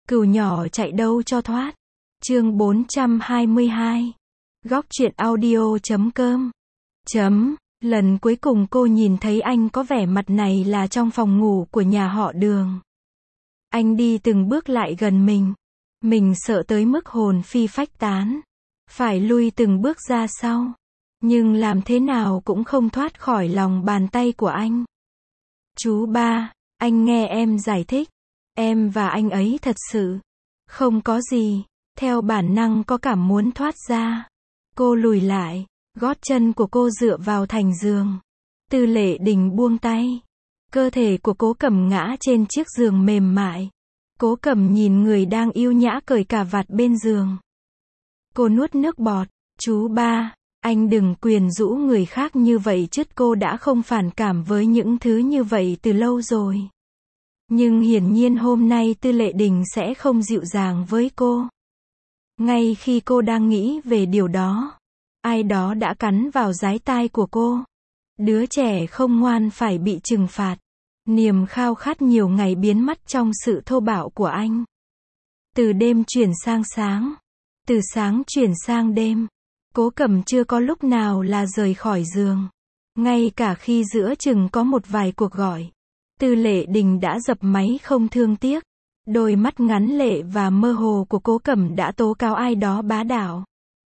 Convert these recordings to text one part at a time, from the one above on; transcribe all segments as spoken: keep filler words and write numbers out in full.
Cừu nhỏ chạy đâu cho thoát. Chương bốn trăm hai mươi hai. Góc truyện audio chấm com. Chấm. Lần cuối cùng cô nhìn thấy anh có vẻ mặt này là trong phòng ngủ của nhà họ Đường. Anh đi từng bước lại gần mình. Mình sợ tới mức hồn phi phách tán. Phải lui từng bước ra sau. Nhưng làm thế nào cũng không thoát khỏi lòng bàn tay của anh. Chú ba, anh nghe em giải thích. Em và anh ấy thật sự không có gì. Theo bản năng có cảm muốn thoát ra. Cô lùi lại. Gót chân của cô dựa vào thành giường. Tư Lệ Đình buông tay. Cơ thể của Cố Cẩm ngã trên chiếc giường mềm mại. Cố Cẩm nhìn người đang yêu nhã cởi cà vạt bên giường. Cô nuốt nước bọt. Chú ba, anh đừng quyến rũ người khác như vậy chứ. Cô đã không phản cảm với những thứ như vậy từ lâu rồi. Nhưng hiển nhiên hôm nay Tư Lệ Đình sẽ không dịu dàng với cô. Ngay khi cô đang nghĩ về điều đó, ai đó đã cắn vào dái tai của cô. Đứa trẻ không ngoan phải bị trừng phạt. Niềm khao khát nhiều ngày biến mất trong sự thô bạo của anh. Từ đêm chuyển sang sáng. Từ sáng chuyển sang đêm. Cố Cẩm chưa có lúc nào là rời khỏi giường. Ngay cả khi giữa chừng có một vài cuộc gọi, Tư Lệ Đình đã dập máy không thương tiếc. Đôi mắt ngắn lệ và mơ hồ của Cố Cẩm đã tố cáo ai đó bá đạo.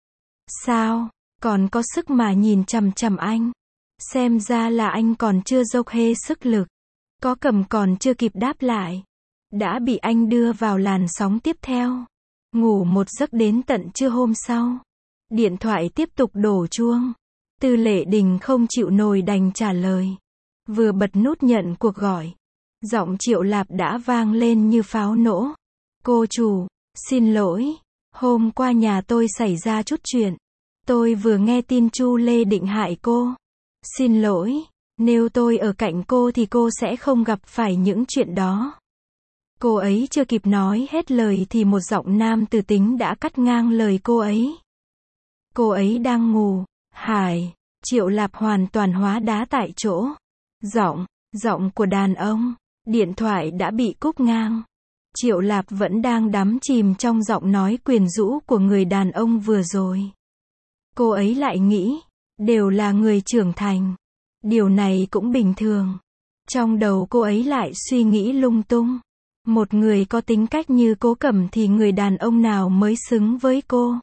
Sao, còn có sức mà nhìn chằm chằm anh? Xem ra là anh còn chưa dốc hết sức lực. Cố Cẩm còn chưa kịp đáp lại, đã bị anh đưa vào làn sóng tiếp theo. Ngủ một giấc đến tận trưa hôm sau. Điện thoại tiếp tục đổ chuông. Tư Lệ Đình không chịu nổi đành trả lời. Vừa bật nút nhận cuộc gọi, giọng Triệu Lạp đã vang lên như pháo nổ. Cô chủ, xin lỗi. Hôm qua nhà tôi xảy ra chút chuyện. Tôi vừa nghe tin Chu Lê định hại cô. Xin lỗi. Nếu tôi ở cạnh cô thì cô sẽ không gặp phải những chuyện đó. Cô ấy chưa kịp nói hết lời thì một giọng nam từ tính đã cắt ngang lời cô ấy. Cô ấy đang ngủ. Hải. Triệu Lạp hoàn toàn hóa đá tại chỗ. Giọng, giọng của đàn ông. Điện thoại đã bị cúp ngang. Triệu Lạp vẫn đang đắm chìm trong giọng nói quyến rũ của người đàn ông vừa rồi. Cô ấy lại nghĩ, đều là người trưởng thành. Điều này cũng bình thường. Trong đầu cô ấy lại suy nghĩ lung tung. Một người có tính cách như Cố Cẩm thì người đàn ông nào mới xứng với cô?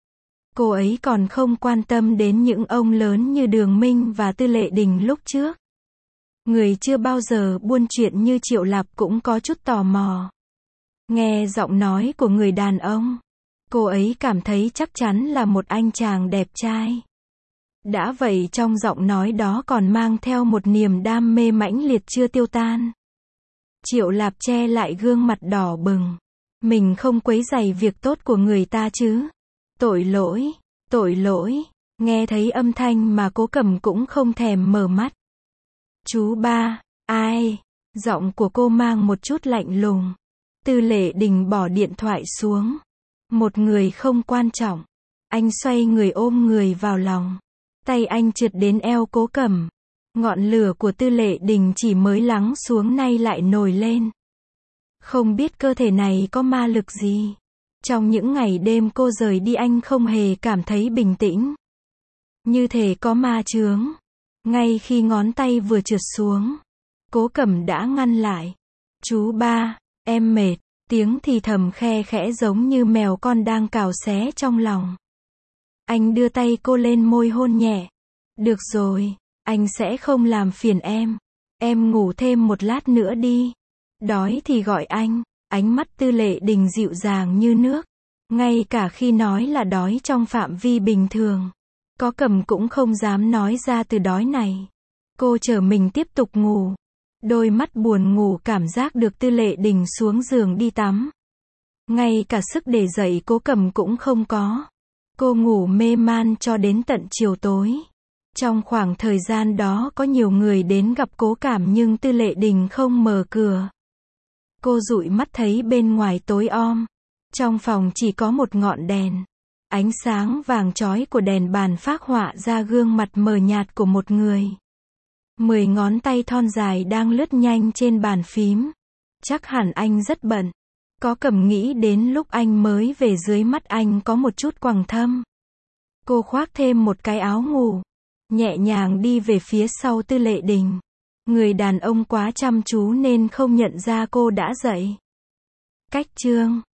Cô ấy còn không quan tâm đến những ông lớn như Đường Minh và Tư Lệ Đình lúc trước. Người chưa bao giờ buôn chuyện như Triệu Lạp cũng có chút tò mò. Nghe giọng nói của người đàn ông, cô ấy cảm thấy chắc chắn là một anh chàng đẹp trai. Đã vậy trong giọng nói đó còn mang theo một niềm đam mê mãnh liệt chưa tiêu tan. Triệu Lạp che lại gương mặt đỏ bừng. Mình không quấy rầy việc tốt của người ta chứ. Tội lỗi, tội lỗi. Nghe thấy âm thanh mà Cố Cẩm cũng không thèm mở mắt. Chú ba, ai? Giọng của cô mang một chút lạnh lùng. Tư Lệ Đình bỏ điện thoại xuống. Một người không quan trọng. Anh xoay người ôm người vào lòng. Tay anh trượt đến eo Cố Cẩm. Ngọn lửa của Tư Lệ Đình chỉ mới lắng xuống nay lại nổi lên. Không biết cơ thể này có ma lực gì. Trong những ngày đêm cô rời đi anh không hề cảm thấy bình tĩnh. Như thể có ma chướng. Ngay khi ngón tay vừa trượt xuống, Cố Cẩm đã ngăn lại. Chú ba, em mệt. Tiếng thì thầm khe khẽ giống như mèo con đang cào xé trong lòng. Anh đưa tay cô lên môi hôn nhẹ. Được rồi, anh sẽ không làm phiền em. Em ngủ thêm một lát nữa đi. Đói thì gọi anh. Ánh mắt Tư Lệ Đình dịu dàng như nước. Ngay cả khi nói là đói trong phạm vi bình thường, Cố Cẩm cũng không dám nói ra từ đói này. Cô chờ mình tiếp tục ngủ. Đôi mắt buồn ngủ cảm giác được Tư Lệ Đình xuống giường đi tắm. Ngay cả sức để dậy Cố Cẩm cũng không có. Cô ngủ mê man cho đến tận chiều tối. Trong khoảng thời gian đó có nhiều người đến gặp Cố Cảm nhưng Tư Lệ Đình không mở cửa. Cô dụi mắt thấy bên ngoài tối om. Trong phòng chỉ có một ngọn đèn. Ánh sáng vàng chói của đèn bàn phác họa ra gương mặt mờ nhạt của một người. Mười ngón tay thon dài đang lướt nhanh trên bàn phím. Chắc hẳn anh rất bận. Có cầm nghĩ đến lúc anh mới về dưới mắt anh có một chút quầng thâm. Cô khoác thêm một cái áo ngủ, nhẹ nhàng đi về phía sau Tư Lệ Đình. Người đàn ông quá chăm chú nên không nhận ra cô đã dậy. Cách chương